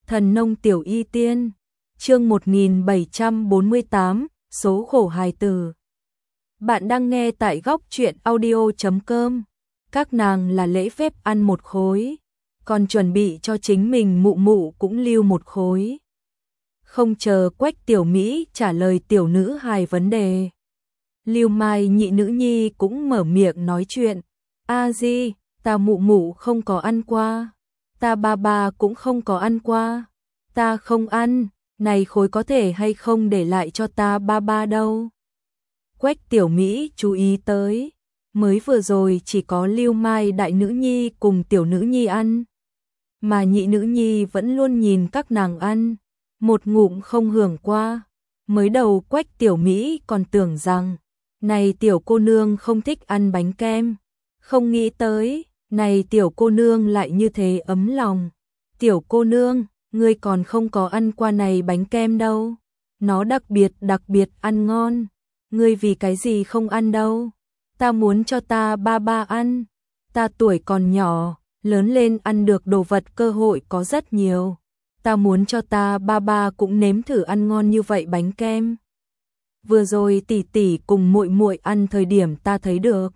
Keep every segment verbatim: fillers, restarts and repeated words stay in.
Thần nông tiểu y tiên, chương một nghìn bảy trăm bốn mươi tám, số khổ hài tử. Bạn đang nghe tại góc truyện audio chấm com. Các nàng là lễ phép ăn một khối, còn chuẩn bị cho chính mình mụ mụ cũng lưu một khối. Không chờ Quách Tiểu Mỹ trả lời tiểu nữ hài vấn đề, Lưu Mai nhị nữ nhi cũng mở miệng nói chuyện. A Di, ta mụ mụ không có ăn qua, ta ba ba cũng không có ăn qua, ta không ăn, này khối có thể hay không để lại cho ta ba ba đâu. Quách Tiểu Mỹ chú ý tới, mới vừa rồi chỉ có Lưu Mai đại nữ nhi cùng tiểu nữ nhi ăn, mà nhị nữ nhi vẫn luôn nhìn các nàng ăn, một ngụm không hưởng qua. Mới đầu Quách Tiểu Mỹ còn tưởng rằng, này tiểu cô nương không thích ăn bánh kem, không nghĩ tới, này tiểu cô nương lại như thế ấm lòng. Tiểu cô nương, ngươi còn không có ăn qua này bánh kem đâu, nó đặc biệt đặc biệt ăn ngon, ngươi vì cái gì không ăn đâu? Ta muốn cho ta ba ba ăn, ta tuổi còn nhỏ, lớn lên ăn được đồ vật cơ hội có rất nhiều, ta muốn cho ta ba ba cũng nếm thử ăn ngon như vậy bánh kem. Vừa rồi tỷ tỷ cùng muội muội ăn thời điểm ta thấy được,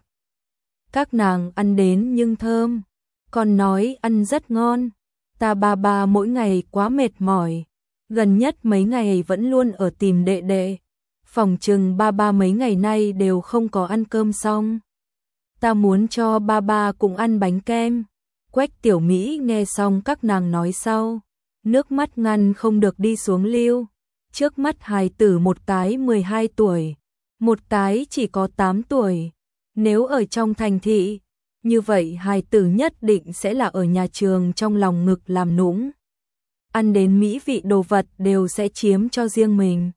các nàng ăn đến nhưng thơm, còn nói ăn rất ngon. Ta ba ba mỗi ngày quá mệt mỏi, gần nhất mấy ngày vẫn luôn ở tìm đệ đệ, phòng chừng ba ba mấy ngày nay đều không có ăn cơm xong. Ta muốn cho ba ba cũng ăn bánh kem. Quách Tiểu Mỹ nghe xong các nàng nói sau, nước mắt ngăn không được đi xuống lưu. Trước mắt hài tử một cái mười hai tuổi, một cái chỉ có tám tuổi. Nếu ở trong thành thị, như vậy hài tử nhất định sẽ là ở nhà trường trong lòng ngực làm nũng. Ăn đến mỹ vị đồ vật đều sẽ chiếm cho riêng mình.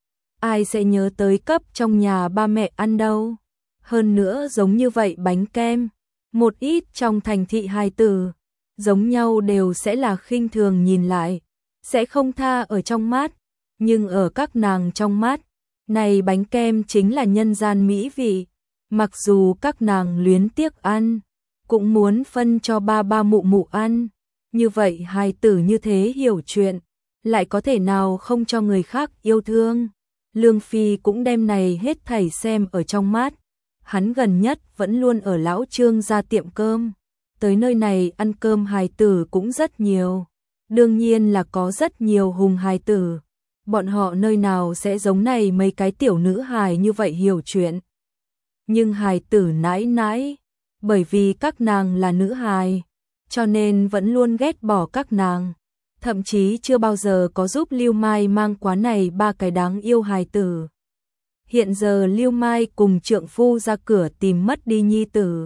Ai sẽ nhớ tới cấp trong nhà ba mẹ ăn đâu. Hơn nữa giống như vậy bánh kem, một ít trong thành thị hài tử, giống nhau đều sẽ là khinh thường nhìn lại, sẽ không tha ở trong mắt. Nhưng ở các nàng trong mắt, này bánh kem chính là nhân gian mỹ vị. Mặc dù các nàng luyến tiếc ăn, cũng muốn phân cho ba ba mụ mụ ăn. Như vậy hài tử như thế hiểu chuyện, lại có thể nào không cho người khác yêu thương. Lương Phi cũng đem này hết thảy xem ở trong mắt. Hắn gần nhất vẫn luôn ở lão Trương gia tiệm cơm, tới nơi này ăn cơm hài tử cũng rất nhiều. Đương nhiên là có rất nhiều hùng hài tử, bọn họ nơi nào sẽ giống này mấy cái tiểu nữ hài như vậy hiểu chuyện. Nhưng hài tử nãi nãi, bởi vì các nàng là nữ hài, cho nên vẫn luôn ghét bỏ các nàng, thậm chí chưa bao giờ có giúp Lưu Mai mang quá này ba cái đáng yêu hài tử. Hiện giờ Lưu Mai cùng trượng phu ra cửa tìm mất đi nhi tử,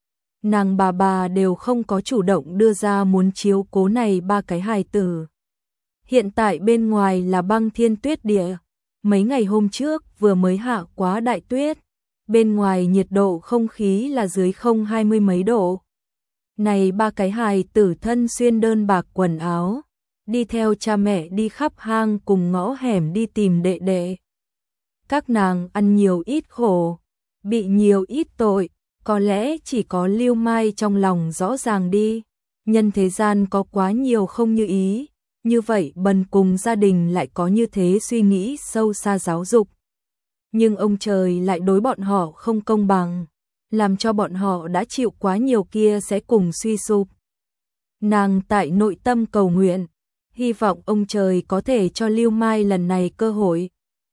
nàng bà bà đều không có chủ động đưa ra muốn chiếu cố này ba cái hài tử. Hiện tại bên ngoài là băng thiên tuyết địa, mấy ngày hôm trước vừa mới hạ quá đại tuyết, bên ngoài nhiệt độ không khí là dưới không hai mươi mấy độ. Này ba cái hài tử thân xuyên đơn bạc quần áo, đi theo cha mẹ đi khắp hang cùng ngõ hẻm đi tìm đệ đệ. Các nàng ăn nhiều ít khổ, bị nhiều ít tội, có lẽ chỉ có Lưu Mai trong lòng rõ ràng đi. Nhân thế gian có quá nhiều không như ý, như vậy bần cùng gia đình lại có như thế suy nghĩ sâu xa giáo dục. Nhưng ông trời lại đối bọn họ không công bằng, làm cho bọn họ đã chịu quá nhiều kia sẽ cùng suy sụp. Nàng tại nội tâm cầu nguyện, hy vọng ông trời có thể cho Lưu Mai lần này cơ hội,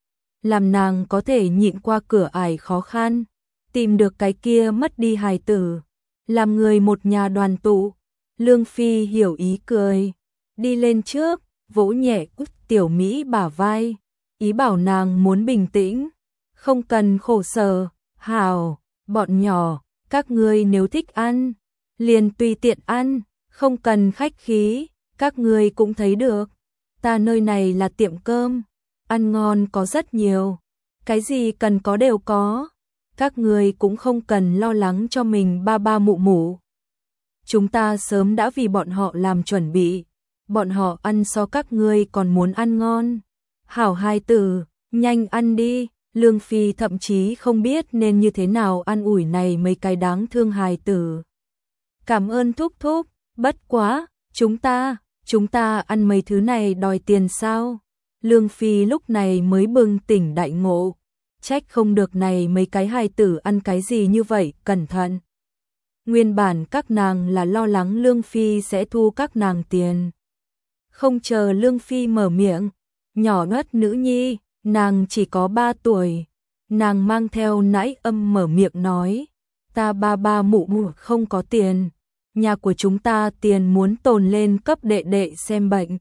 làm nàng có thể nhịn qua cửa ải khó khăn, tìm được cái kia mất đi hài tử, làm người một nhà đoàn tụ. Lương Phi hiểu ý cười, đi lên trước, vỗ nhẹ Quách Tiểu Mỹ bả vai, ý bảo nàng muốn bình tĩnh, không cần khổ sở. Hảo, bọn nhỏ, các ngươi nếu thích ăn, liền tùy tiện ăn, không cần khách khí, các ngươi cũng thấy được, ta nơi này là tiệm cơm, ăn ngon có rất nhiều, cái gì cần có đều có, các ngươi cũng không cần lo lắng cho mình ba ba mụ mụ. Chúng ta sớm đã vì bọn họ làm chuẩn bị, bọn họ ăn so các ngươi còn muốn ăn ngon. Hảo hài tử, nhanh ăn đi. Lương Phi thậm chí không biết nên như thế nào an ủi này mấy cái đáng thương hài tử. Cảm ơn thúc thúc, bất quá, chúng ta, chúng ta ăn mấy thứ này đòi tiền sao? Lương Phi lúc này mới bừng tỉnh đại ngộ, trách không được này mấy cái hài tử ăn cái gì như vậy, cẩn thận. Nguyên bản các nàng là lo lắng Lương Phi sẽ thu các nàng tiền. Không chờ Lương Phi mở miệng, nhỏ nhất nữ nhi, nàng chỉ có ba tuổi, nàng mang theo nãi âm mở miệng nói, ta ba ba mụ mụ không có tiền, nhà của chúng ta tiền muốn tồn lên cấp đệ đệ xem bệnh.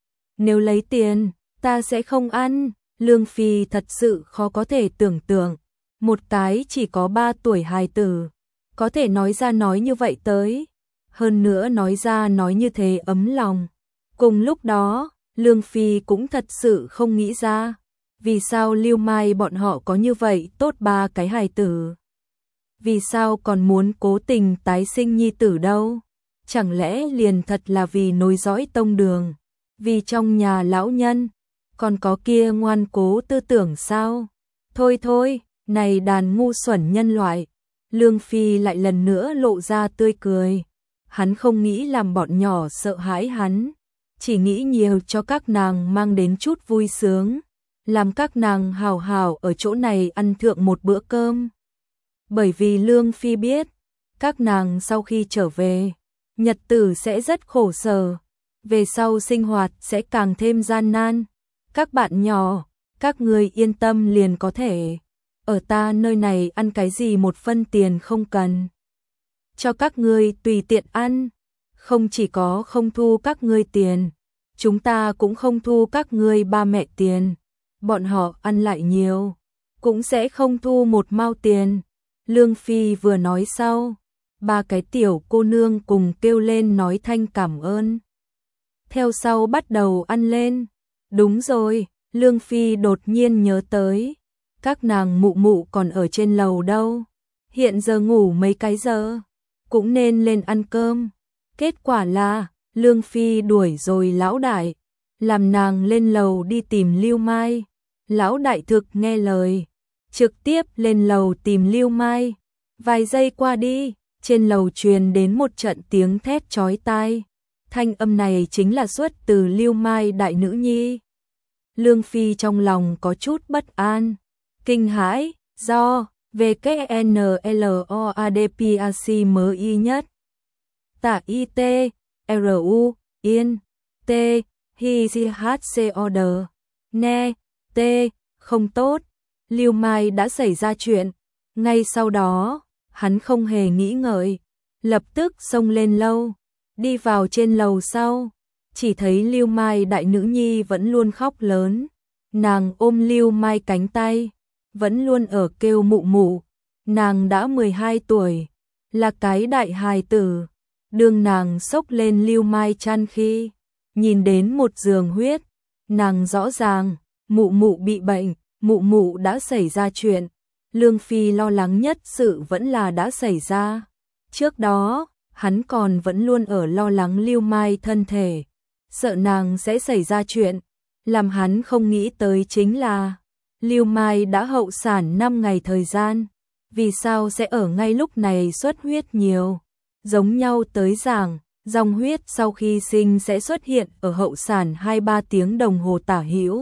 Nếu lấy tiền, ta sẽ không ăn. Lương Phi thật sự khó có thể tưởng tượng, một cái chỉ có ba tuổi hài tử, có thể nói ra nói như vậy tới, hơn nữa nói ra nói như thế ấm lòng. Cùng lúc đó, Lương Phi cũng thật sự không nghĩ ra, vì sao Lưu Mai bọn họ có như vậy tốt ba cái hài tử. Vì sao còn muốn cố tình tái sinh nhi tử đâu? Chẳng lẽ liền thật là vì nối dõi tông đường, vì trong nhà lão nhân, còn có kia ngoan cố tư tưởng sao? Thôi thôi, này đàn ngu xuẩn nhân loại. Lương Phi lại lần nữa lộ ra tươi cười. Hắn không nghĩ làm bọn nhỏ sợ hãi hắn, chỉ nghĩ nhiều cho các nàng mang đến chút vui sướng, làm các nàng hào hào ở chỗ này ăn thượng một bữa cơm. Bởi vì Lương Phi biết, các nàng sau khi trở về, nhật tử sẽ rất khổ sở, về sau sinh hoạt sẽ càng thêm gian nan. Các bạn nhỏ, các người yên tâm liền có thể, ở ta nơi này ăn cái gì một phân tiền không cần. Cho các ngươi tùy tiện ăn, không chỉ có không thu các ngươi tiền, chúng ta cũng không thu các ngươi ba mẹ tiền, bọn họ ăn lại nhiều, cũng sẽ không thu một mao tiền. Lương Phi vừa nói sau, ba cái tiểu cô nương cùng kêu lên nói thanh cảm ơn. Theo sau bắt đầu ăn lên. Đúng rồi, Lương Phi đột nhiên nhớ tới, các nàng mụ mụ còn ở trên lầu đâu, hiện giờ ngủ mấy cái giờ, cũng nên lên ăn cơm. Kết quả là, Lương Phi đuổi rồi lão đại, làm nàng lên lầu đi tìm Lưu Mai. Lão đại thực nghe lời, trực tiếp lên lầu tìm Lưu Mai. Vài giây qua đi, trên lầu truyền đến một trận tiếng thét chói tai. Thanh âm này chính là xuất từ Lưu Mai đại nữ nhi. Lương Phi trong lòng có chút bất an, kinh hãi, do vê kép en lờ o a đê pê a xê mới y nhất. Tả y tê, rờ u, yên, t, hi si hát xê o đờ, ne, t, không tốt. Lưu Mai đã xảy ra chuyện. Ngay sau đó, hắn không hề nghĩ ngợi, lập tức xông lên lâu, đi vào trên lầu sau, chỉ thấy Lưu Mai đại nữ nhi vẫn luôn khóc lớn, nàng ôm Lưu Mai cánh tay, vẫn luôn ở kêu mụ mụ, nàng đã mười hai tuổi, là cái đại hài tử. Đương nàng xốc lên Lưu Mai chăn khi, nhìn đến một giường huyết, nàng rõ ràng, mụ mụ bị bệnh, mụ mụ đã xảy ra chuyện. Lương Phi lo lắng nhất sự vẫn là đã xảy ra. Trước đó, hắn còn vẫn luôn ở lo lắng Lưu Mai thân thể, sợ nàng sẽ xảy ra chuyện. Làm hắn không nghĩ tới chính là, Lưu Mai đã hậu sản năm ngày thời gian, vì sao sẽ ở ngay lúc này xuất huyết nhiều. Giống nhau tới giảng, dòng huyết sau khi sinh sẽ xuất hiện ở hậu sản hai ba tiếng đồng hồ tả hữu.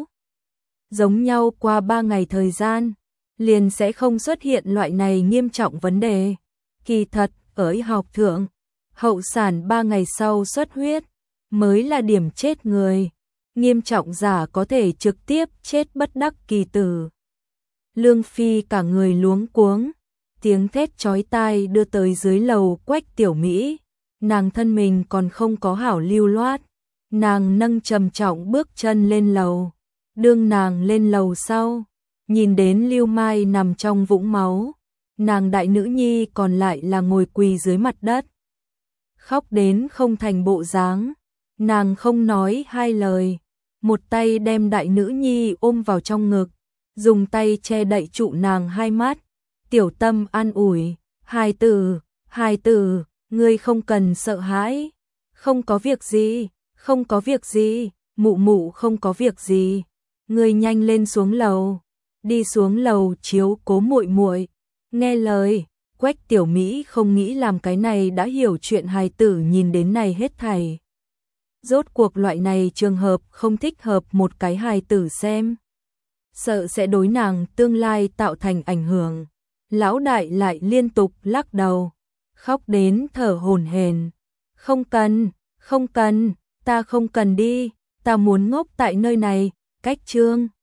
Giống nhau qua ba ngày thời gian, liền sẽ không xuất hiện loại này nghiêm trọng vấn đề. Kỳ thật, ở y học thượng, hậu sản ba ngày sau xuất huyết, mới là điểm chết người. Nghiêm trọng giả có thể trực tiếp chết bất đắc kỳ tử. Lương Phi cả người luống cuống, tiếng thét chói tai đưa tới dưới lầu Quách Tiểu Mỹ. Nàng thân mình còn không có hảo lưu loát, nàng nâng trầm trọng bước chân lên lầu. Đương nàng lên lầu sau, nhìn đến Lưu Mai nằm trong vũng máu, nàng đại nữ nhi còn lại là ngồi quỳ dưới mặt đất, khóc đến không thành bộ dáng. Nàng không nói hai lời, một tay đem đại nữ nhi ôm vào trong ngực, dùng tay che đậy trụ nàng hai mắt, tiểu tâm an ủi, hài tử, hài tử, ngươi không cần sợ hãi, không có việc gì, không có việc gì, mụ mụ không có việc gì, ngươi nhanh lên xuống lầu, đi xuống lầu chiếu cố muội muội. Nghe lời, Quách Tiểu Mỹ không nghĩ làm cái này đã hiểu chuyện hài tử nhìn đến này hết thảy. Rốt cuộc loại này trường hợp không thích hợp một cái hài tử xem. Sợ sẽ đối nàng tương lai tạo thành ảnh hưởng. Lão đại lại liên tục lắc đầu, khóc đến thở hổn hển. Không cần, không cần, ta không cần đi, ta muốn ngốc tại nơi này, cách Trương